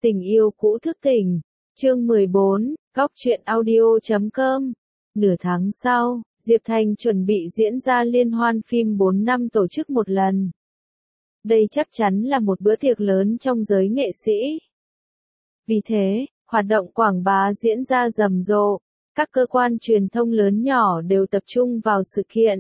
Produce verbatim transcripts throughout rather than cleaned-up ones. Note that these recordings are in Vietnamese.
Tình yêu cũ thức tỉnh. Chương mười bốn, góc truyện audio chấm com. Nửa tháng sau, Diệp Thành chuẩn bị diễn ra liên hoan phim bốn năm tổ chức một lần. Đây chắc chắn là một bữa tiệc lớn trong giới nghệ sĩ. Vì thế, hoạt động quảng bá diễn ra rầm rộ, các cơ quan truyền thông lớn nhỏ đều tập trung vào sự kiện.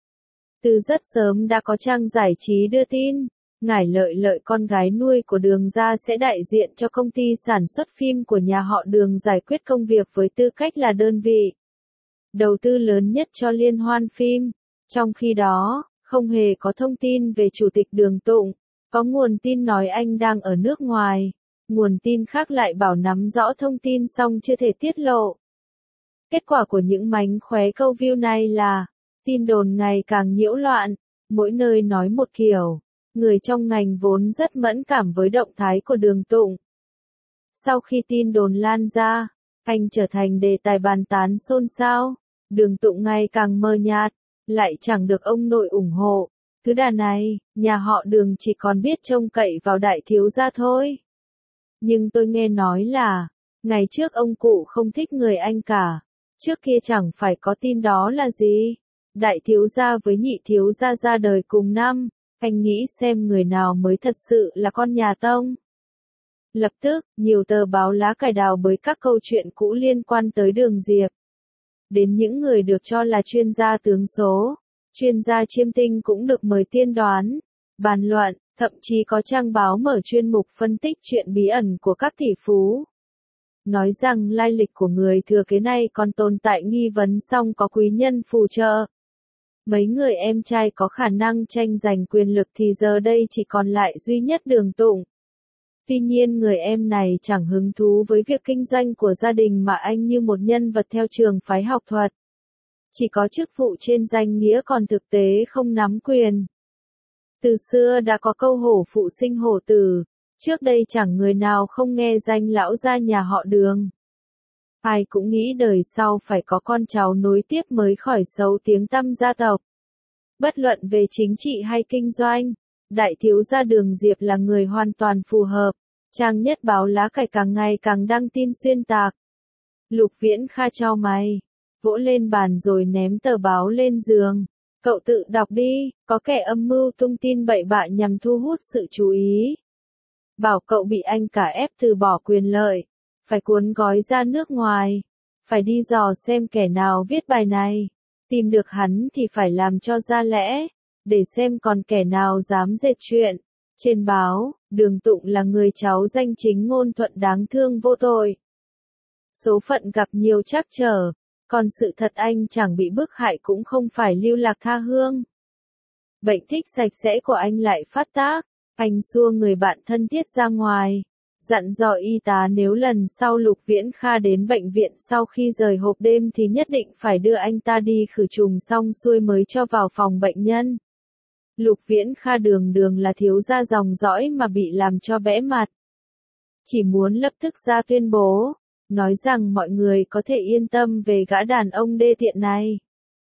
Từ rất sớm đã có trang giải trí đưa tin, Ngải Lợi Lợi con gái nuôi của Đường Gia sẽ đại diện cho công ty sản xuất phim của nhà họ Đường giải quyết công việc với tư cách là đơn vị đầu tư lớn nhất cho liên hoan phim. Trong khi đó, không hề có thông tin về Chủ tịch Đường Tụng, có nguồn tin nói anh đang ở nước ngoài, nguồn tin khác lại bảo nắm rõ thông tin song chưa thể tiết lộ. Kết quả của những mánh khóe câu view này là, tin đồn ngày càng nhiễu loạn, mỗi nơi nói một kiểu. Người trong ngành vốn rất mẫn cảm với động thái của Đường Tụng. Sau khi tin đồn lan ra, anh trở thành đề tài bàn tán xôn xao. Đường Tụng ngày càng mờ nhạt, lại chẳng được ông nội ủng hộ. Thứ đà này, nhà họ Đường chỉ còn biết trông cậy vào đại thiếu gia thôi. Nhưng tôi nghe nói là, ngày trước ông cụ không thích người anh cả. Trước kia chẳng phải có tin đó là gì. Đại thiếu gia với nhị thiếu gia ra đời cùng năm. Anh nghĩ xem người nào mới thật sự là con nhà Tông. Lập tức, nhiều tờ báo lá cải đào bới các câu chuyện cũ liên quan tới Đường Diệp. Đến những người được cho là chuyên gia tướng số, chuyên gia chiêm tinh cũng được mời tiên đoán, bàn luận, thậm chí có trang báo mở chuyên mục phân tích chuyện bí ẩn của các tỷ phú. Nói rằng lai lịch của người thừa kế này còn tồn tại nghi vấn song có quý nhân phù trợ. Mấy người em trai có khả năng tranh giành quyền lực thì giờ đây chỉ còn lại duy nhất Đường Tụng. Tuy nhiên người em này chẳng hứng thú với việc kinh doanh của gia đình mà anh như một nhân vật theo trường phái học thuật. Chỉ có chức vụ trên danh nghĩa còn thực tế không nắm quyền. Từ xưa đã có câu hổ phụ sinh hổ tử, trước đây chẳng người nào không nghe danh lão gia nhà họ Đường. Ai cũng nghĩ đời sau phải có con cháu nối tiếp mới khỏi xấu tiếng tăm gia tộc. Bất luận về chính trị hay kinh doanh, đại thiếu gia Đường Diệp là người hoàn toàn phù hợp. Trang nhất báo lá cải càng ngày càng đăng tin xuyên tạc. Lục Viễn Kha chau mày, vỗ lên bàn rồi ném tờ báo lên giường. Cậu tự đọc đi, có kẻ âm mưu tung tin bậy bạ nhằm thu hút sự chú ý. Bảo cậu bị anh cả ép từ bỏ quyền lợi. Phải cuốn gói ra nước ngoài, phải đi dò xem kẻ nào viết bài này, tìm được hắn thì phải làm cho ra lẽ, để xem còn kẻ nào dám dệt chuyện. Trên báo, Đường Tụng là người cháu danh chính ngôn thuận đáng thương vô tội. Số phận gặp nhiều trắc trở, còn sự thật anh chẳng bị bức hại cũng không phải lưu lạc tha hương. Bệnh thích sạch sẽ của anh lại phát tác, anh xua người bạn thân thiết ra ngoài. Dặn dò y tá nếu lần sau Lục Viễn Kha đến bệnh viện sau khi rời hộp đêm thì nhất định phải đưa anh ta đi khử trùng xong xuôi mới cho vào phòng bệnh nhân. Lục Viễn Kha đường đường là thiếu gia dòng dõi mà bị làm cho bẽ mặt. Chỉ muốn lập tức ra tuyên bố, nói rằng mọi người có thể yên tâm về gã đàn ông đê tiện này.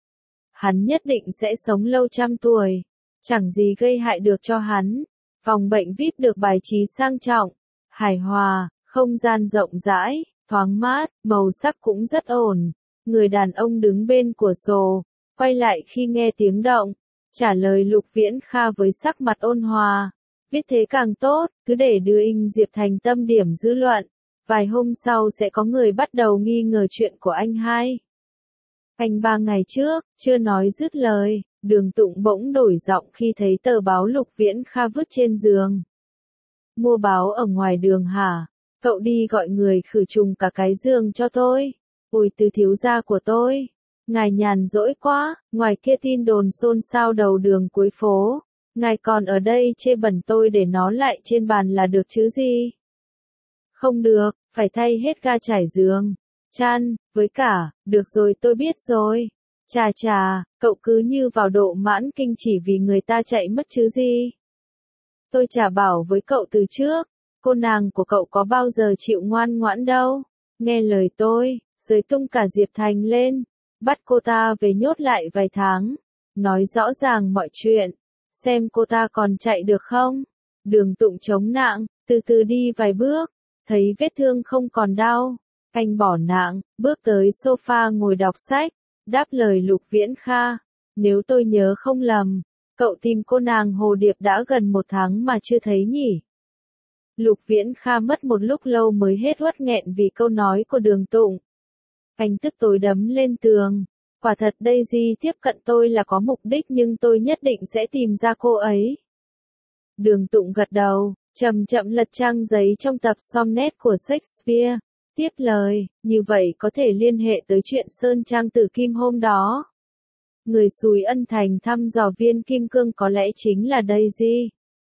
Hắn nhất định sẽ sống lâu trăm tuổi, chẳng gì gây hại được cho hắn. Phòng bệnh vi ai pi được bài trí sang trọng, hài hòa, không gian rộng rãi, thoáng mát, màu sắc cũng rất ổn. Người đàn ông đứng bên cửa sổ, quay lại khi nghe tiếng động, trả lời Lục Viễn Kha với sắc mặt ôn hòa. Viết thế càng tốt, cứ để đưa Inh Diệp thành tâm điểm dư luận. Vài hôm sau sẽ có người bắt đầu nghi ngờ chuyện của anh hai. Anh ba ngày trước, chưa nói dứt lời, Đường Tụng bỗng đổi giọng khi thấy tờ báo Lục Viễn Kha vứt trên giường. Mua báo ở ngoài đường hả? Cậu đi gọi người khử trùng cả cái giường cho tôi. Ôi từ thiếu gia của tôi. Ngài nhàn rỗi quá, ngoài kia tin đồn xôn xao đầu đường cuối phố. Ngài còn ở đây chê bẩn tôi để nó lại trên bàn là được chứ gì? Không được, phải thay hết ga trải giường, chăn, với cả, được rồi tôi biết rồi. Chà chà, cậu cứ như vào độ mãn kinh chỉ vì người ta chạy mất chứ gì? Tôi chả bảo với cậu từ trước, cô nàng của cậu có bao giờ chịu ngoan ngoãn đâu. Nghe lời tôi, giới tung cả Diệp Thành lên, bắt cô ta về nhốt lại vài tháng, nói rõ ràng mọi chuyện, xem cô ta còn chạy được không. Đường Tụng chống nạng, từ từ đi vài bước, thấy vết thương không còn đau, anh bỏ nạng, bước tới sofa ngồi đọc sách, đáp lời Lục Viễn Kha. Nếu tôi nhớ không lầm, cậu tìm cô nàng Hồ Điệp đã gần một tháng mà chưa thấy nhỉ? Lục Viễn Kha mất một lúc lâu mới hết uất nghẹn vì câu nói của Đường Tụng. Anh tức tối đấm lên tường. Quả thật Daisy tiếp cận tôi là có mục đích nhưng tôi nhất định sẽ tìm ra cô ấy. Đường Tụng gật đầu, chậm chậm lật trang giấy trong tập Sonnet của Shakespeare. Tiếp lời, như vậy có thể liên hệ tới chuyện Sơn Trang Tử Kim hôm đó. Người xúi ân thành thăm dò viên kim cương có lẽ chính là Daisy.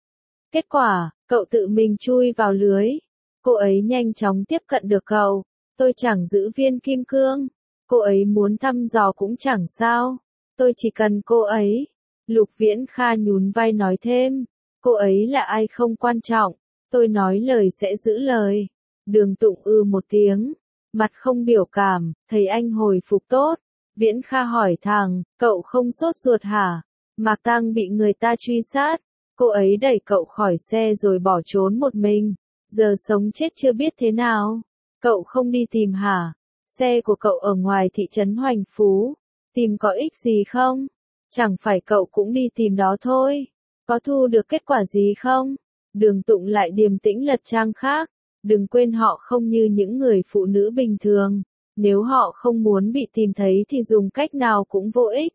Kết quả, cậu tự mình chui vào lưới. Cô ấy nhanh chóng tiếp cận được cậu. Tôi chẳng giữ viên kim cương. Cô ấy muốn thăm dò cũng chẳng sao. Tôi chỉ cần cô ấy. Lục Viễn Kha nhún vai nói thêm. Cô ấy là ai không quan trọng. Tôi nói lời sẽ giữ lời. Đường Tụng ư một tiếng. Mặt không biểu cảm, thấy anh hồi phục tốt. Viễn Kha hỏi thẳng, cậu không sốt ruột hả? Mạc Tăng bị người ta truy sát. Cô ấy đẩy cậu khỏi xe rồi bỏ trốn một mình. Giờ sống chết chưa biết thế nào. Cậu không đi tìm hả? Xe của cậu ở ngoài thị trấn Hoành Phú. Tìm có ích gì không? Chẳng phải cậu cũng đi tìm đó thôi. Có thu được kết quả gì không? Đường Tụng lại điềm tĩnh lật trang khác. Đừng quên họ không như những người phụ nữ bình thường. Nếu họ không muốn bị tìm thấy thì dùng cách nào cũng vô ích.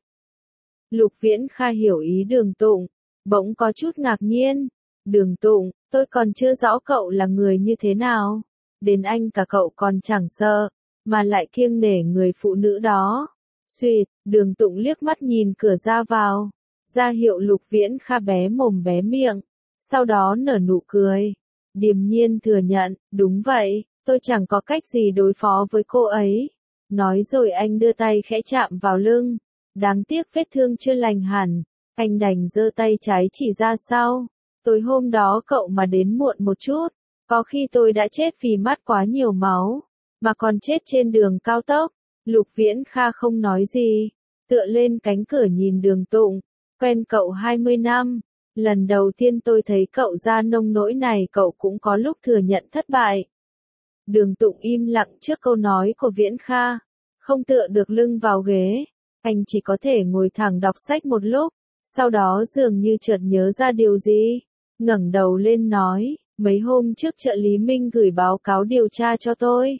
Lục Viễn Kha hiểu ý Đường Tụng. Bỗng có chút ngạc nhiên. Đường Tụng, tôi còn chưa rõ cậu là người như thế nào. Đến anh cả cậu còn chẳng sợ, mà lại kiêng nể người phụ nữ đó. Xuyệt, Đường Tụng liếc mắt nhìn cửa ra vào. Ra hiệu Lục Viễn Kha bé mồm bé miệng. Sau đó nở nụ cười. Điềm nhiên thừa nhận, đúng vậy, tôi chẳng có cách gì đối phó với cô ấy. Nói rồi anh đưa tay khẽ chạm vào lưng. Đáng tiếc vết thương chưa lành hẳn. Anh đành giơ tay trái chỉ ra sau. Tối hôm đó cậu mà đến muộn một chút. Có khi tôi đã chết vì mắt quá nhiều máu. Mà còn chết trên đường cao tốc. Lục Viễn Kha không nói gì. Tựa lên cánh cửa nhìn Đường Tụng. Quen cậu hai mươi năm. Lần đầu tiên tôi thấy cậu ra nông nỗi này cậu cũng có lúc thừa nhận thất bại. Đường Tụng im lặng trước câu nói của Viễn Kha. Không tựa được lưng vào ghế. Anh chỉ có thể ngồi thẳng đọc sách một lúc. Sau đó dường như chợt nhớ ra điều gì. Ngẩng đầu lên nói. Mấy hôm trước trợ lý Minh gửi báo cáo điều tra cho tôi.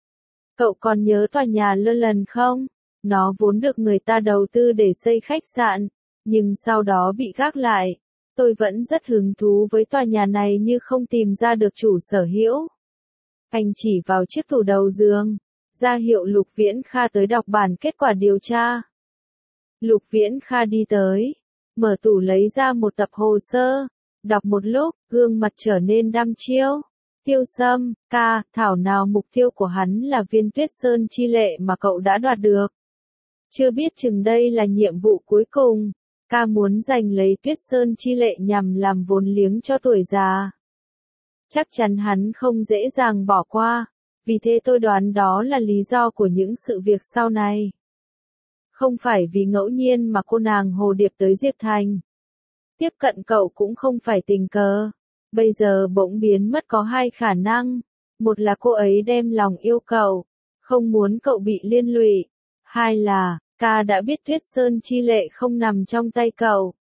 Cậu còn nhớ tòa nhà Lơ Lần không? Nó vốn được người ta đầu tư để xây khách sạn. Nhưng sau đó bị gác lại. Tôi vẫn rất hứng thú với tòa nhà này như không tìm ra được chủ sở hữu. Anh chỉ vào chiếc tủ đầu giường. Ra hiệu Lục Viễn Kha tới đọc bản kết quả điều tra. Lục Viễn Kha đi tới. Mở tủ lấy ra một tập hồ sơ. Đọc một lúc, gương mặt trở nên đăm chiêu. Tiêu Sâm, ca, thảo nào mục tiêu của hắn là viên Tuyết Sơn chi lệ mà cậu đã đoạt được. Chưa biết chừng đây là nhiệm vụ cuối cùng. Ca muốn giành lấy Tuyết Sơn chi lệ nhằm làm vốn liếng cho tuổi già. Chắc chắn hắn không dễ dàng bỏ qua. Vì thế tôi đoán đó là lý do của những sự việc sau này. Không phải vì ngẫu nhiên mà cô nàng Hồ Điệp tới Diệp Thành. Tiếp cận cậu cũng không phải tình cờ. Bây giờ bỗng biến mất có hai khả năng. Một là cô ấy đem lòng yêu cậu. Không muốn cậu bị liên lụy. Hai là, ca đã biết Tuyết Sơn chi lệ không nằm trong tay cậu.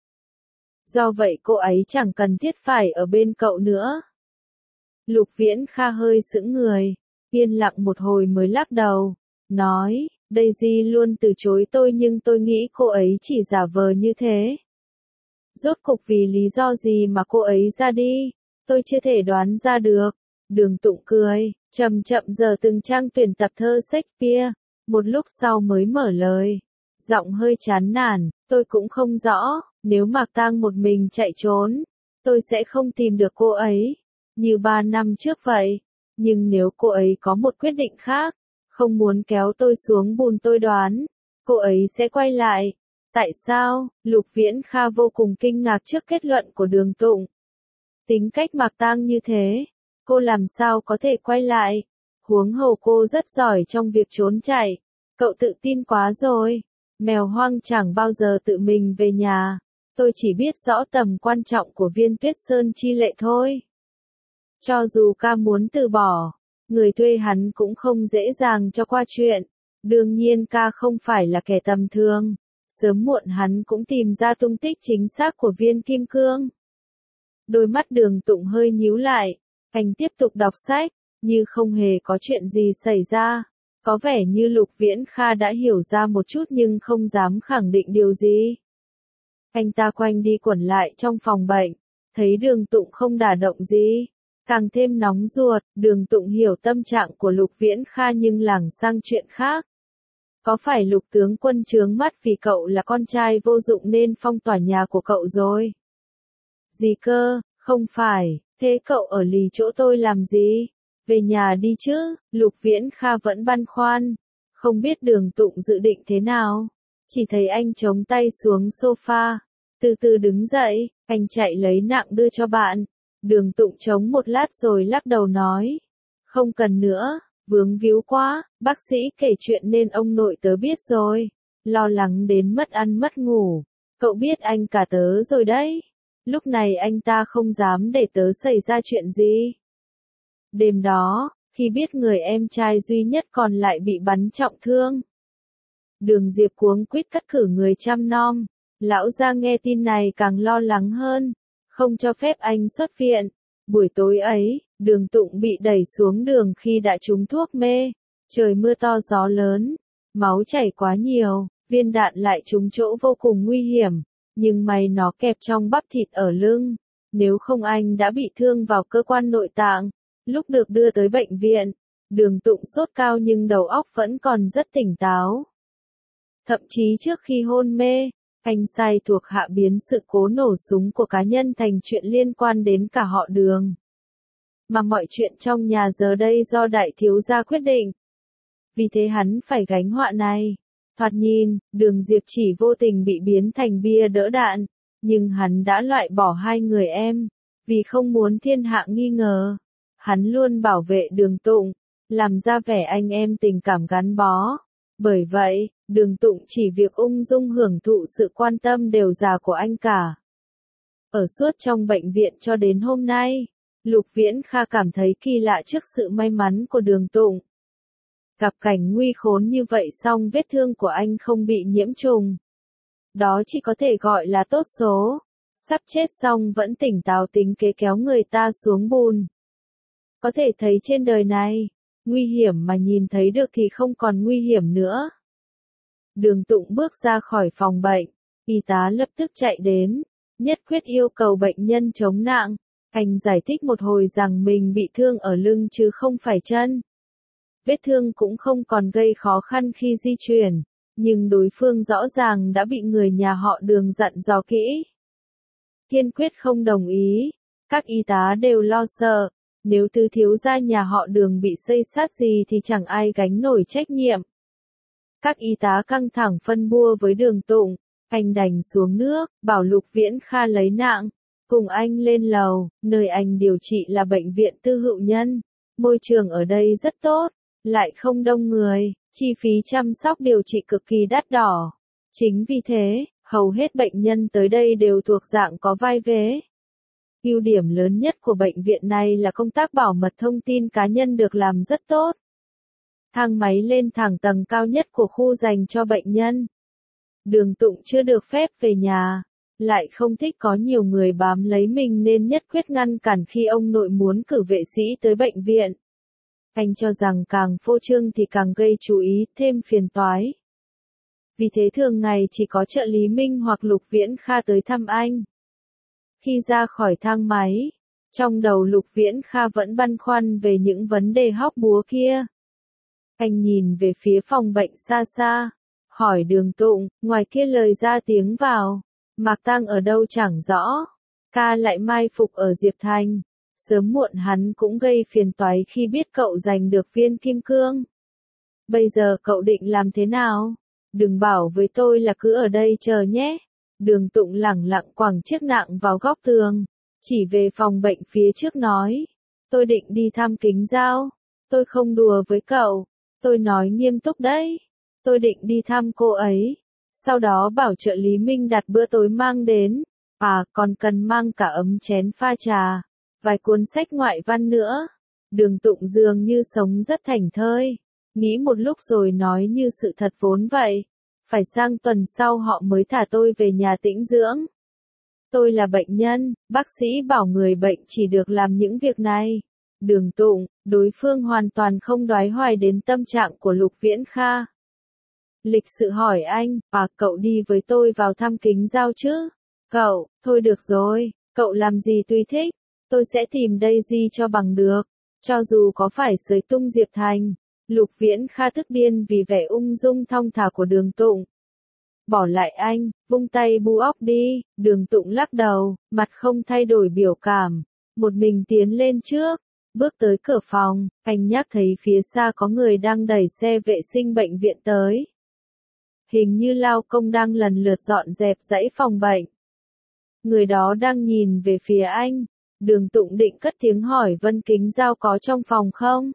Do vậy cô ấy chẳng cần thiết phải ở bên cậu nữa. Lục Viễn Kha hơi sững người. Yên lặng một hồi mới lắc đầu. Nói, Daisy luôn từ chối tôi nhưng tôi nghĩ cô ấy chỉ giả vờ như thế. Rốt cục vì lý do gì mà cô ấy ra đi, tôi chưa thể đoán ra được. Đường Tụng cười, chậm chậm giờ từng trang tuyển tập thơ Shakespeare, một lúc sau mới mở lời. Giọng hơi chán nản, tôi cũng không rõ, nếu Mạc Tang một mình chạy trốn, tôi sẽ không tìm được cô ấy, như ba năm trước vậy. Nhưng nếu cô ấy có một quyết định khác, không muốn kéo tôi xuống bùn tôi đoán, cô ấy sẽ quay lại. Tại sao? Lục Viễn Kha vô cùng kinh ngạc trước kết luận của Đường Tụng. Tính cách Mạc Tang như thế, cô làm sao có thể quay lại? Huống hồ cô rất giỏi trong việc trốn chạy. Cậu tự tin quá rồi. Mèo hoang chẳng bao giờ tự mình về nhà. Tôi chỉ biết rõ tầm quan trọng của viên Tuyết Sơn chi lệ thôi. Cho dù ca muốn từ bỏ, người thuê hắn cũng không dễ dàng cho qua chuyện. Đương nhiên ca không phải là kẻ tầm thường. Sớm muộn hắn cũng tìm ra tung tích chính xác của viên kim cương. Đôi mắt Đường Tụng hơi nhíu lại, anh tiếp tục đọc sách, như không hề có chuyện gì xảy ra. Có vẻ như Lục Viễn Kha đã hiểu ra một chút nhưng không dám khẳng định điều gì. Anh ta quanh đi quẩn lại trong phòng bệnh, thấy Đường Tụng không đả động gì, càng thêm nóng ruột. Đường Tụng hiểu tâm trạng của Lục Viễn Kha nhưng lảng sang chuyện khác. Có phải Lục tướng quân trướng mắt vì cậu là con trai vô dụng nên phong tỏa nhà của cậu rồi? Gì cơ, không phải, thế cậu ở lì chỗ tôi làm gì? Về nhà đi chứ. Lục Viễn Kha vẫn băn khoăn, không biết Đường Tụng dự định thế nào. Chỉ thấy anh chống tay xuống sofa, từ từ đứng dậy, anh chạy lấy nạng đưa cho bạn. Đường Tụng chống một lát rồi lắc đầu nói, không cần nữa, vướng víu quá, bác sĩ kể chuyện nên ông nội tớ biết rồi. Lo lắng đến mất ăn mất ngủ, cậu biết anh cả tớ rồi đấy. Lúc này anh ta không dám để tớ xảy ra chuyện gì. Đêm đó, khi biết người em trai duy nhất còn lại bị bắn trọng thương, Đường Diệp cuống quýt cắt cử người chăm nom. Lão gia nghe tin này càng lo lắng hơn, không cho phép anh xuất viện. Buổi tối ấy, Đường Tụng bị đẩy xuống đường khi đã trúng thuốc mê. Trời mưa to gió lớn, máu chảy quá nhiều, viên đạn lại trúng chỗ vô cùng nguy hiểm, nhưng may nó kẹp trong bắp thịt ở lưng. Nếu không anh đã bị thương vào cơ quan nội tạng. Lúc được đưa tới bệnh viện, Đường Tụng sốt cao nhưng đầu óc vẫn còn rất tỉnh táo. Thậm chí trước khi hôn mê, anh sai thuộc hạ biến sự cố nổ súng của cá nhân thành chuyện liên quan đến cả họ Đường. Mà mọi chuyện trong nhà giờ đây do đại thiếu gia quyết định. Vì thế hắn phải gánh họa này. Thoạt nhìn, Đường Diệp chỉ vô tình bị biến thành bia đỡ đạn, nhưng hắn đã loại bỏ hai người em, vì không muốn thiên hạ nghi ngờ. Hắn luôn bảo vệ Đường Tụng, làm ra vẻ anh em tình cảm gắn bó. Bởi vậy, Đường Tụng chỉ việc ung dung hưởng thụ sự quan tâm đều già của anh cả. Ở suốt trong bệnh viện cho đến hôm nay, Lục Viễn Kha cảm thấy kỳ lạ trước sự may mắn của Đường Tụng. Gặp cảnh nguy khốn như vậy song vết thương của anh không bị nhiễm trùng. Đó chỉ có thể gọi là tốt số. Sắp chết xong vẫn tỉnh táo tính kế kéo người ta xuống bùn. Có thể thấy trên đời này, nguy hiểm mà nhìn thấy được thì không còn nguy hiểm nữa. Đường Tụng bước ra khỏi phòng bệnh, y tá lập tức chạy đến, nhất quyết yêu cầu bệnh nhân chống nạng. Anh giải thích một hồi rằng mình bị thương ở lưng chứ không phải chân. Vết thương cũng không còn gây khó khăn khi di chuyển, nhưng đối phương rõ ràng đã bị người nhà họ Đường dặn dò kỹ. Kiên quyết không đồng ý, các y tá đều lo sợ, nếu tứ thiếu gia nhà họ Đường bị xây sát gì thì chẳng ai gánh nổi trách nhiệm. Các y tá căng thẳng phân bua với Đường Tụng, anh đành xuống nước, bảo Lục Viễn Kha lấy nạng, cùng anh lên lầu. Nơi anh điều trị là bệnh viện tư hữu nhân, môi trường ở đây rất tốt, lại không đông người, chi phí chăm sóc điều trị cực kỳ đắt đỏ. Chính vì thế, hầu hết bệnh nhân tới đây đều thuộc dạng có vai vế. Ưu điểm lớn nhất của bệnh viện này là công tác bảo mật thông tin cá nhân được làm rất tốt. Thang máy lên thẳng tầng cao nhất của khu dành cho bệnh nhân. Đường Tụng chưa được phép về nhà, lại không thích có nhiều người bám lấy mình nên nhất quyết ngăn cản khi ông nội muốn cử vệ sĩ tới bệnh viện. Anh cho rằng càng phô trương thì càng gây chú ý, thêm phiền toái. Vì thế thường ngày chỉ có trợ lý Minh hoặc Lục Viễn Kha tới thăm anh. Khi ra khỏi thang máy, trong đầu Lục Viễn Kha vẫn băn khoăn về những vấn đề hóc búa kia. Anh nhìn về phía phòng bệnh xa xa, hỏi Đường Tụng, ngoài kia lời ra tiếng vào, Mạc Tang ở đâu chẳng rõ, ca lại mai phục ở Diệp Thành, sớm muộn hắn cũng gây phiền toái khi biết cậu giành được viên kim cương. Bây giờ cậu định làm thế nào? Đừng bảo với tôi là cứ ở đây chờ nhé. Đường Tụng lẳng lặng quẳng chiếc nạng vào góc tường, chỉ về phòng bệnh phía trước nói, tôi định đi thăm Kính Giao, tôi không đùa với cậu, tôi nói nghiêm túc đấy, tôi định đi thăm cô ấy, sau đó bảo trợ lý Minh đặt bữa tối mang đến, à còn cần mang cả ấm chén pha trà, vài cuốn sách ngoại văn nữa. Đường Tụng dường như sống rất thảnh thơi, nghĩ một lúc rồi nói như sự thật vốn vậy. Phải sang tuần sau họ mới thả tôi về nhà tĩnh dưỡng. Tôi là bệnh nhân, bác sĩ bảo người bệnh chỉ được làm những việc này. Đường Tụng, đối phương hoàn toàn không đoái hoài đến tâm trạng của Lục Viễn Kha. Lịch sự hỏi anh, à cậu đi với tôi vào thăm Kính Giao chứ? Cậu, thôi được rồi, cậu làm gì tùy thích, tôi sẽ tìm Daisy cho bằng được, cho dù có phải sới tung Diệp Thành. Lục Viễn Kha tức điên vì vẻ ung dung thong thả của Đường Tụng. Bỏ lại anh, vung tay bu óc đi. Đường Tụng lắc đầu, mặt không thay đổi biểu cảm, một mình tiến lên trước, bước tới cửa phòng, anh nhắc thấy phía xa có người đang đẩy xe vệ sinh bệnh viện tới. Hình như lao công đang lần lượt dọn dẹp dãy phòng bệnh. Người đó đang nhìn về phía anh. Đường Tụng định cất tiếng hỏi Vân Kính Giao có trong phòng không?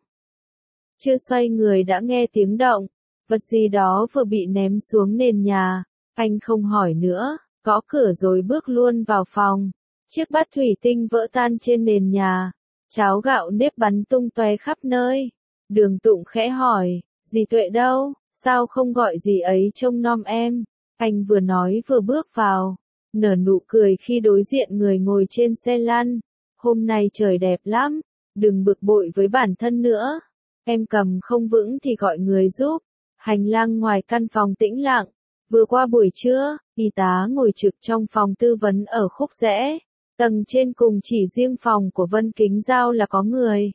Chưa xoay người đã nghe tiếng động, vật gì đó vừa bị ném xuống nền nhà. Anh không hỏi nữa, gõ cửa rồi bước luôn vào phòng. Chiếc bát thủy tinh vỡ tan trên nền nhà, cháo gạo nếp bắn tung tóe khắp nơi. Đường Tụng khẽ hỏi, dì Tuệ đâu, sao không gọi dì ấy trông nom em? Anh vừa nói vừa bước vào, nở nụ cười khi đối diện người ngồi trên xe lăn. Hôm nay trời đẹp lắm, đừng bực bội với bản thân nữa. Em cầm không vững thì gọi người giúp. Hành lang ngoài căn phòng tĩnh lặng. Vừa qua buổi trưa, y tá ngồi trực trong phòng tư vấn ở khúc rẽ. Tầng trên cùng chỉ riêng phòng của Vân Kính Giao là có người.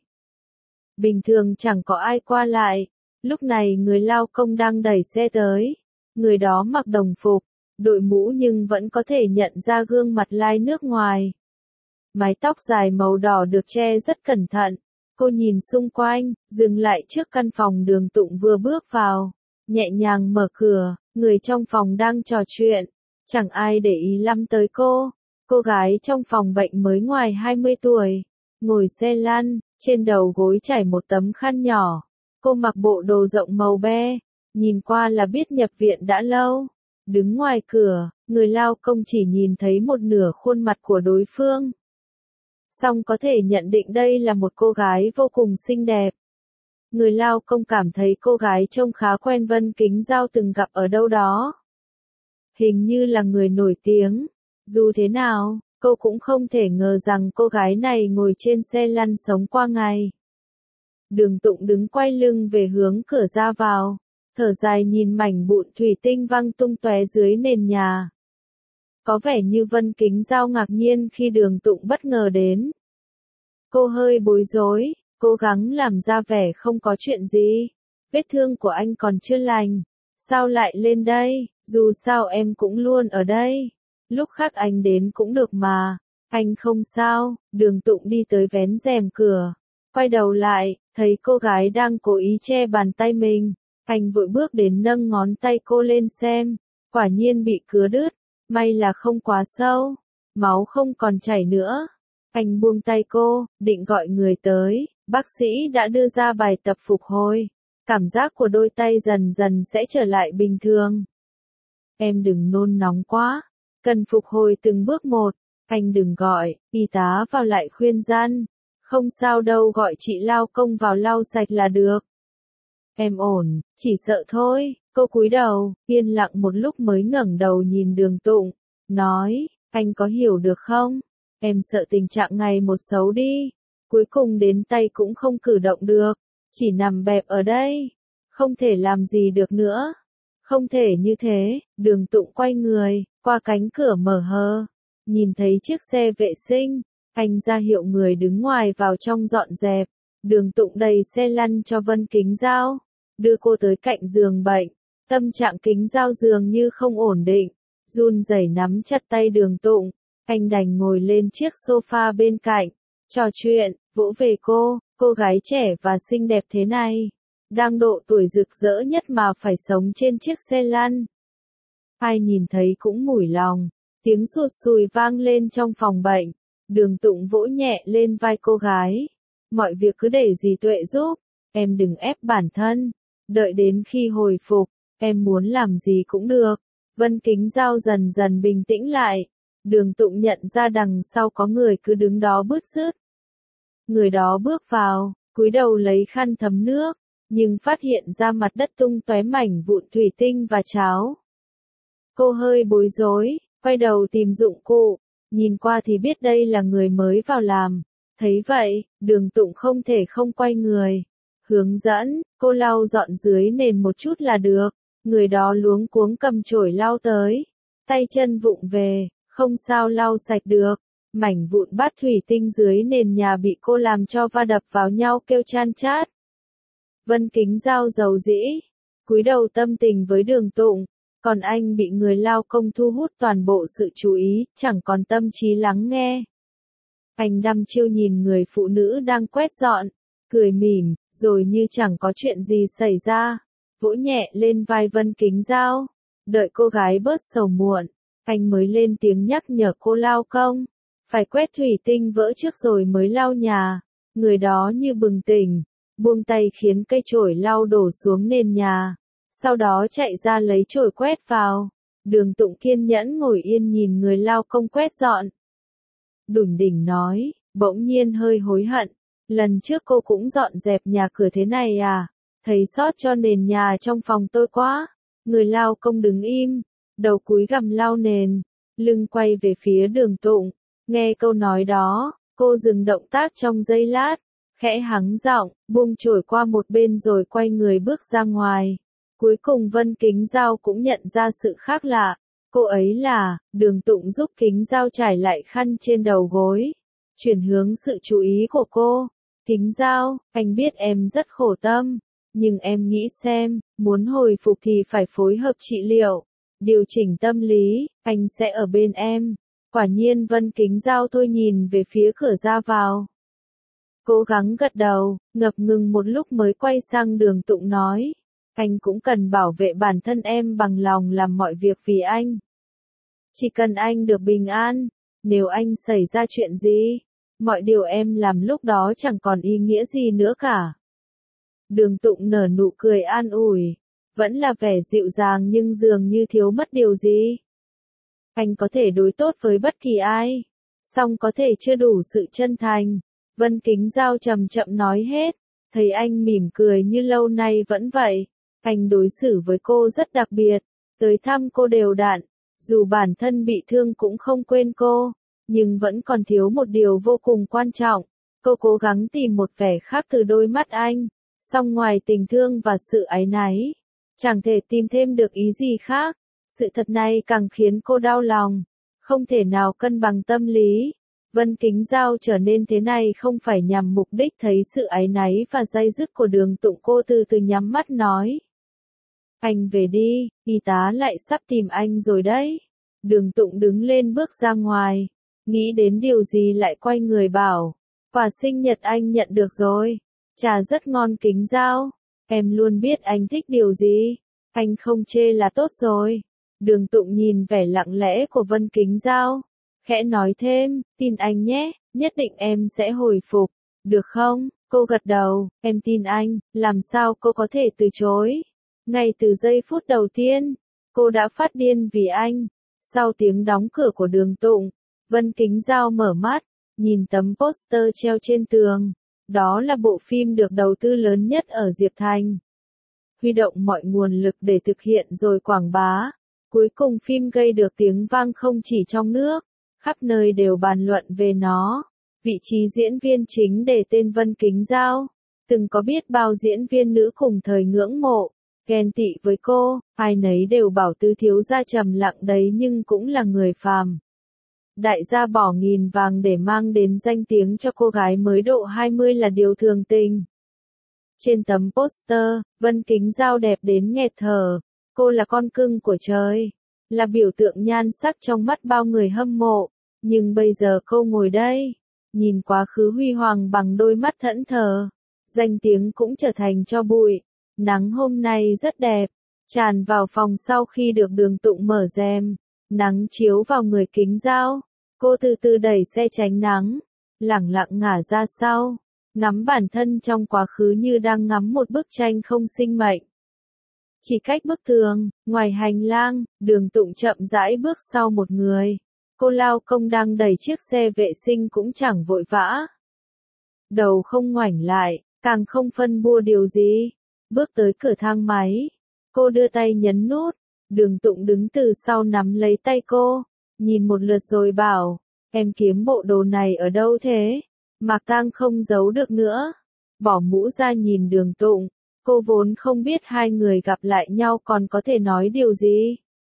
Bình thường chẳng có ai qua lại. Lúc này người lao công đang đẩy xe tới. Người đó mặc đồng phục, đội mũ nhưng vẫn có thể nhận ra gương mặt lai nước ngoài. Mái tóc dài màu đỏ được che rất cẩn thận. Cô nhìn xung quanh, dừng lại trước căn phòng Đường Tụng vừa bước vào. Nhẹ nhàng mở cửa, người trong phòng đang trò chuyện. Chẳng ai để ý lắm tới cô. Cô gái trong phòng bệnh mới ngoài hai mươi tuổi. Ngồi xe lăn, trên đầu gối trải một tấm khăn nhỏ. Cô mặc bộ đồ rộng màu be. Nhìn qua là biết nhập viện đã lâu. Đứng ngoài cửa, người lao công chỉ nhìn thấy một nửa khuôn mặt của đối phương. Song có thể nhận định đây là một cô gái vô cùng xinh đẹp. Người lao công cảm thấy cô gái trông khá quen, Vân Kính Giao từng gặp ở đâu đó. Hình như là người nổi tiếng. Dù thế nào, cô cũng không thể ngờ rằng cô gái này ngồi trên xe lăn sống qua ngày. Đường Tụng đứng quay lưng về hướng cửa ra vào, thở dài nhìn mảnh vụn thủy tinh văng tung tóe dưới nền nhà. Có vẻ như Vân Kính Giao ngạc nhiên khi Đường Tụng bất ngờ đến. Cô hơi bối rối, cố gắng làm ra vẻ không có chuyện gì. Vết thương của anh còn chưa lành. Sao lại lên đây? Dù sao em cũng luôn ở đây. Lúc khác anh đến cũng được mà. Anh không sao. Đường Tụng đi tới vén rèm cửa. Quay đầu lại, thấy cô gái đang cố ý che bàn tay mình. Anh vội bước đến nâng ngón tay cô lên xem. Quả nhiên bị cứa đứt. May là không quá sâu. Máu không còn chảy nữa. Anh buông tay cô, định gọi người tới. Bác sĩ đã đưa ra bài tập phục hồi. Cảm giác của đôi tay dần dần sẽ trở lại bình thường. Em đừng nôn nóng quá. Cần phục hồi từng bước một. Anh đừng gọi. Y tá vào lại khuyên gian. Không sao đâu, gọi chị lao công vào lau sạch là được. Em ổn, chỉ sợ thôi. Cô cúi đầu, yên lặng một lúc mới ngẩng đầu nhìn Đường Tụng. Nói, anh có hiểu được không? Em sợ tình trạng ngày một xấu đi. Cuối cùng đến tay cũng không cử động được. Chỉ nằm bẹp ở đây. Không thể làm gì được nữa. Không thể như thế. Đường Tụng quay người, qua cánh cửa mở hờ. Nhìn thấy chiếc xe vệ sinh. Anh ra hiệu người đứng ngoài vào trong dọn dẹp. Đường Tụng đẩy xe lăn cho Vân Kính Giao. Đưa cô tới cạnh giường bệnh. Tâm trạng Kính Giao dường như không ổn định. Run rẩy nắm chặt tay Đường Tụng. Anh đành ngồi lên chiếc sofa bên cạnh. Trò chuyện, vỗ về cô. Cô gái trẻ và xinh đẹp thế này. Đang độ tuổi rực rỡ nhất mà phải sống trên chiếc xe lăn. Ai nhìn thấy cũng mủi lòng. Tiếng sụt sùi vang lên trong phòng bệnh. Đường Tụng vỗ nhẹ lên vai cô gái. Mọi việc cứ để dì Tuệ giúp. Em đừng ép bản thân. Đợi đến khi hồi phục, em muốn làm gì cũng được. Vân Kính Giao dần dần bình tĩnh lại. Đường Tụng nhận ra đằng sau có người cứ đứng đó bứt rứt. Người đó bước vào, cúi đầu lấy khăn thấm nước, nhưng phát hiện ra mặt đất tung tóe mảnh vụn thủy tinh và cháo. Cô hơi bối rối, quay đầu tìm dụng cụ, nhìn qua thì biết đây là người mới vào làm. Thấy vậy, Đường Tụng không thể không quay người. Hướng dẫn, cô lau dọn dưới nền một chút là được. Người đó luống cuống cầm chổi lau tới. Tay chân vụng về, không sao lau sạch được. Mảnh vụn bát thủy tinh dưới nền nhà bị cô làm cho va đập vào nhau kêu chan chát. Vân Kính Dao dầu dĩ, cúi đầu tâm tình với Đường Tụng. Còn anh bị người lao công thu hút toàn bộ sự chú ý, chẳng còn tâm trí lắng nghe. Anh đăm chiêu nhìn người phụ nữ đang quét dọn, cười mỉm, rồi như chẳng có chuyện gì xảy ra, vỗ nhẹ lên vai Vân Kính Dao. Đợi cô gái bớt sầu muộn, anh mới lên tiếng nhắc nhở cô lao công, phải quét thủy tinh vỡ trước rồi mới lau nhà. Người đó như bừng tỉnh, buông tay khiến cây chổi lau đổ xuống nền nhà, sau đó chạy ra lấy chổi quét vào. Đường Tụng kiên nhẫn ngồi yên nhìn người lao công quét dọn. Đủn đỉnh nói, bỗng nhiên hơi hối hận, lần trước cô cũng dọn dẹp nhà cửa thế này à, thấy sót cho nền nhà trong phòng tôi quá. Người lao công đứng im, đầu cúi gằm lau nền, lưng quay về phía Đường Tụng. Nghe câu nói đó, cô dừng động tác trong giây lát, khẽ hắng giọng, buông chổi qua một bên rồi quay người bước ra ngoài. Cuối cùng Vân Kính Dao cũng nhận ra sự khác lạ. Cô ấy là, Đường Tụng giúp Kính Dao trải lại khăn trên đầu gối, chuyển hướng sự chú ý của cô. Kính Dao, anh biết em rất khổ tâm, nhưng em nghĩ xem, muốn hồi phục thì phải phối hợp trị liệu, điều chỉnh tâm lý, anh sẽ ở bên em. Quả nhiên Vân Kính Dao thôi nhìn về phía cửa ra vào. Cố gắng gật đầu, ngập ngừng một lúc mới quay sang Đường Tụng nói. Anh cũng cần bảo vệ bản thân em bằng lòng làm mọi việc vì anh. Chỉ cần anh được bình an, nếu anh xảy ra chuyện gì, mọi điều em làm lúc đó chẳng còn ý nghĩa gì nữa cả. Đường Tụng nở nụ cười an ủi, vẫn là vẻ dịu dàng nhưng dường như thiếu mất điều gì. Anh có thể đối tốt với bất kỳ ai, song có thể chưa đủ sự chân thành. Vân Kính Dao chậm chậm nói hết, thấy anh mỉm cười như lâu nay vẫn vậy. Anh đối xử với cô rất đặc biệt, tới thăm cô đều đặn, dù bản thân bị thương cũng không quên cô, nhưng vẫn còn thiếu một điều vô cùng quan trọng. Cô cố gắng tìm một vẻ khác từ đôi mắt anh, song ngoài tình thương và sự áy náy, chẳng thể tìm thêm được ý gì khác. Sự thật này càng khiến cô đau lòng, không thể nào cân bằng tâm lý. Vân Kính Dao trở nên thế này không phải nhằm mục đích thấy sự áy náy và day dứt của Đường Tụng. Cô từ từ nhắm mắt nói. Anh về đi, y tá lại sắp tìm anh rồi đấy. Đường Tụng đứng lên bước ra ngoài, nghĩ đến điều gì lại quay người bảo. Quà sinh nhật anh nhận được rồi, trà rất ngon Kính Dao, em luôn biết anh thích điều gì, anh không chê là tốt rồi. Đường Tụng nhìn vẻ lặng lẽ của Vân Kính Dao, khẽ nói thêm, tin anh nhé, nhất định em sẽ hồi phục, được không? Cô gật đầu, em tin anh, làm sao cô có thể từ chối. Ngay từ giây phút đầu tiên, cô đã phát điên vì anh. Sau tiếng đóng cửa của Đường Tụng, Vân Kính Dao mở mắt, nhìn tấm poster treo trên tường. Đó là bộ phim được đầu tư lớn nhất ở Diệp Thành. Huy động mọi nguồn lực để thực hiện rồi quảng bá. Cuối cùng phim gây được tiếng vang không chỉ trong nước, khắp nơi đều bàn luận về nó. Vị trí diễn viên chính để tên Vân Kính Dao. Từng có biết bao diễn viên nữ cùng thời ngưỡng mộ, ghen tị với cô, ai nấy đều bảo Tứ thiếu gia trầm lặng đấy nhưng cũng là người phàm. Đại gia bỏ nghìn vàng để mang đến danh tiếng cho cô gái mới độ hai mươi là điều thường tình. Trên tấm poster, Vân Kính Dao đẹp đến nghẹt thở. Cô là con cưng của trời, là biểu tượng nhan sắc trong mắt bao người hâm mộ. Nhưng bây giờ cô ngồi đây, nhìn quá khứ huy hoàng bằng đôi mắt thẫn thờ. Danh tiếng cũng trở thành tro bụi. Nắng hôm nay rất đẹp, tràn vào phòng sau khi được Đường Tụng mở rèm. Nắng chiếu vào người Kính Dao. Cô từ từ đẩy xe tránh nắng, lẳng lặng ngả ra sau, ngắm bản thân trong quá khứ như đang ngắm một bức tranh không sinh mệnh. Chỉ cách bức tường, ngoài hành lang, Đường Tụng chậm rãi bước sau một người. Cô lao công đang đẩy chiếc xe vệ sinh cũng chẳng vội vã. đầu không ngoảnh lại, càng không phân bua điều gì. Bước tới cửa thang máy, cô đưa tay nhấn nút, Đường Tụng đứng từ sau nắm lấy tay cô, nhìn một lượt rồi bảo, em kiếm bộ đồ này ở đâu thế? Mạc Tang không giấu được nữa, bỏ mũ ra nhìn Đường Tụng, cô vốn không biết hai người gặp lại nhau còn có thể nói điều gì.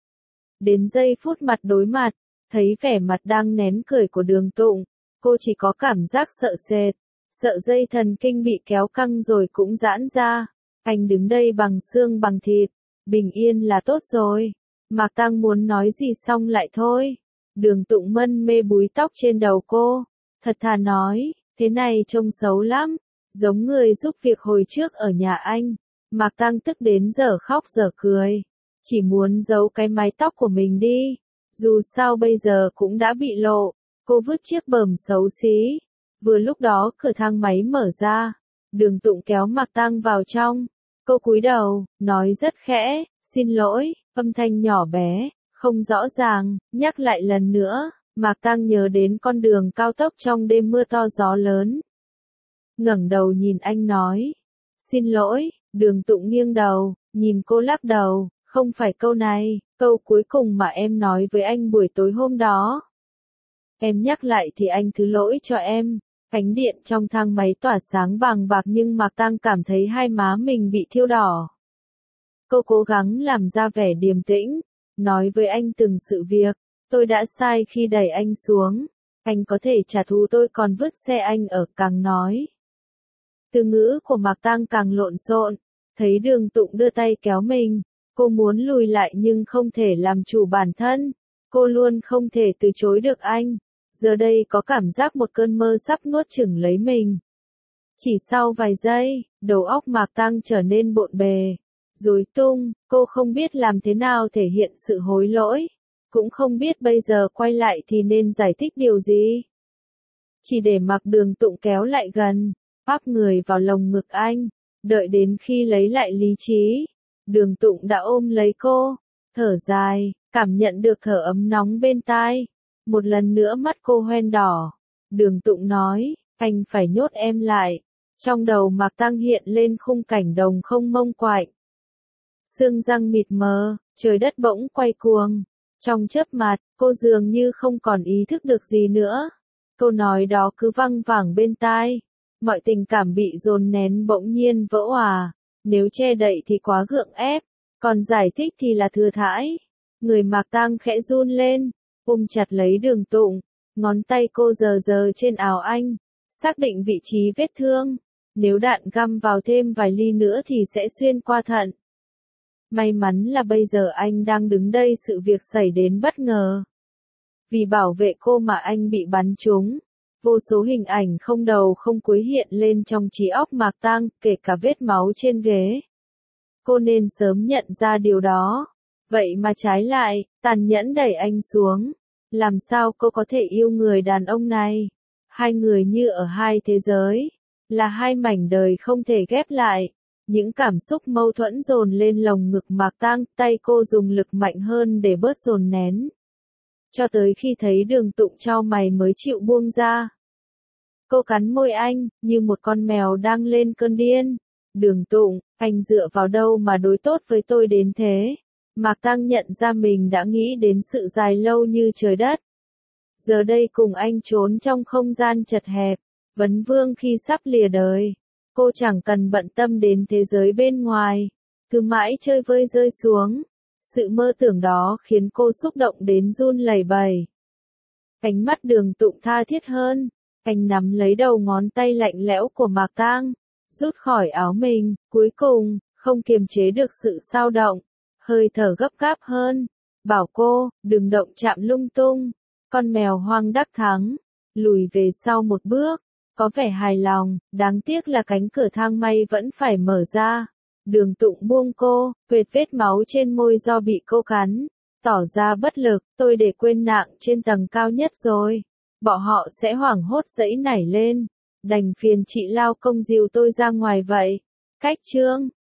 Đến giây phút mặt đối mặt, thấy vẻ mặt đang nén cười của Đường Tụng, cô chỉ có cảm giác sợ sệt, sợ dây thần kinh bị kéo căng rồi cũng giãn ra. Anh đứng đây bằng xương bằng thịt, bình yên là tốt rồi. Mạc Tang muốn nói gì xong lại thôi. Đường Tụng mân mê búi tóc trên đầu cô, thật thà nói, thế này trông xấu lắm, giống người giúp việc hồi trước ở nhà anh. Mạc Tang tức đến giờ khóc giờ cười, chỉ muốn giấu cái mái tóc của mình đi, dù sao bây giờ cũng đã bị lộ. Cô vứt chiếc bờm xấu xí. Vừa lúc đó cửa thang máy mở ra, Đường Tụng kéo Mạc Tang vào trong. Cô cúi đầu, nói rất khẽ, xin lỗi, âm thanh nhỏ bé, không rõ ràng, nhắc lại lần nữa. Mạc Tang nhớ đến con đường cao tốc trong đêm mưa to gió lớn. Ngẩng đầu nhìn anh nói, xin lỗi. Đường Tụng nghiêng đầu, nhìn cô lắc đầu, không phải câu này, câu cuối cùng mà em nói với anh buổi tối hôm đó. Em nhắc lại thì anh thứ lỗi cho em. Ánh điện trong thang máy tỏa sáng vàng bạc nhưng Mạc Tang cảm thấy hai má mình bị thiêu đỏ. Cô cố gắng làm ra vẻ điềm tĩnh, nói với anh từng sự việc, tôi đã sai khi đẩy anh xuống, anh có thể trả thù tôi còn vứt xe anh ở. Càng nói, từ ngữ của Mạc Tang càng lộn xộn, thấy Đường Tụng đưa tay kéo mình, cô muốn lùi lại nhưng không thể làm chủ bản thân, cô luôn không thể từ chối được anh. Giờ đây có cảm giác một cơn mơ sắp nuốt chửng lấy mình. Chỉ sau vài giây, đầu óc Mạc Tang trở nên bộn bề, rối tung, cô không biết làm thế nào thể hiện sự hối lỗi, cũng không biết bây giờ quay lại thì nên giải thích điều gì. Chỉ để mặc Đường Tụng kéo lại gần, áp người vào lồng ngực anh, đợi đến khi lấy lại lý trí, Đường Tụng đã ôm lấy cô, thở dài, cảm nhận được thở ấm nóng bên tai. Một lần nữa mắt cô hoen đỏ. Đường Tụng nói, anh phải nhốt em lại. Trong đầu Mạc Tang hiện lên khung cảnh đồng không mông quạnh. Sương răng mịt mờ, trời đất bỗng quay cuồng. Trong chớp mắt, cô dường như không còn ý thức được gì nữa. Câu nói đó cứ văng vẳng bên tai. Mọi tình cảm bị dồn nén bỗng nhiên vỡ òa. Nếu che đậy thì quá gượng ép, còn giải thích thì là thừa thãi. Người Mạc Tang khẽ run lên, ôm chặt lấy Đường Tụng, ngón tay cô giờ giờ trên áo anh, xác định vị trí vết thương. Nếu đạn găm vào thêm vài ly nữa thì sẽ xuyên qua thận. May mắn là bây giờ anh đang đứng đây, sự việc xảy đến bất ngờ. Vì bảo vệ cô mà anh bị bắn trúng. Vô số hình ảnh không đầu không cuối hiện lên trong trí óc Mạc Tang, kể cả vết máu trên ghế. Cô nên sớm nhận ra điều đó. Vậy mà trái lại, tàn nhẫn đẩy anh xuống. Làm sao cô có thể yêu người đàn ông này? Hai người như ở hai thế giới. Là hai mảnh đời không thể ghép lại. Những cảm xúc mâu thuẫn dồn lên lồng ngực Mạc Tang, tay cô dùng lực mạnh hơn để bớt dồn nén. Cho tới khi thấy Đường Tụng chau mày mới chịu buông ra. Cô cắn môi anh, như một con mèo đang lên cơn điên. Đường Tụng, anh dựa vào đâu mà đối tốt với tôi đến thế? Mạc Tang nhận ra mình đã nghĩ đến sự dài lâu như trời đất. Giờ đây cùng anh trốn trong không gian chật hẹp, vấn vương khi sắp lìa đời. Cô chẳng cần bận tâm đến thế giới bên ngoài, cứ mãi chơi vơi rơi xuống. Sự mơ tưởng đó khiến cô xúc động đến run lẩy bẩy. Ánh mắt Đường Tụng tha thiết hơn, anh nắm lấy đầu ngón tay lạnh lẽo của Mạc Tang, rút khỏi áo mình, cuối cùng, không kiềm chế được sự xao động, hơi thở gấp gáp hơn, bảo cô, đừng động chạm lung tung. Con mèo hoang đắc thắng, lùi về sau một bước, có vẻ hài lòng, đáng tiếc là cánh cửa thang may vẫn phải mở ra. Đường Tụng buông cô, vệt vết máu trên môi do bị cô cắn, tỏ ra bất lực, tôi để quên nạng trên tầng cao nhất rồi. Bọn họ sẽ hoảng hốt dẫy nảy lên, đành phiền chị lao công dìu tôi ra ngoài vậy. Cách chương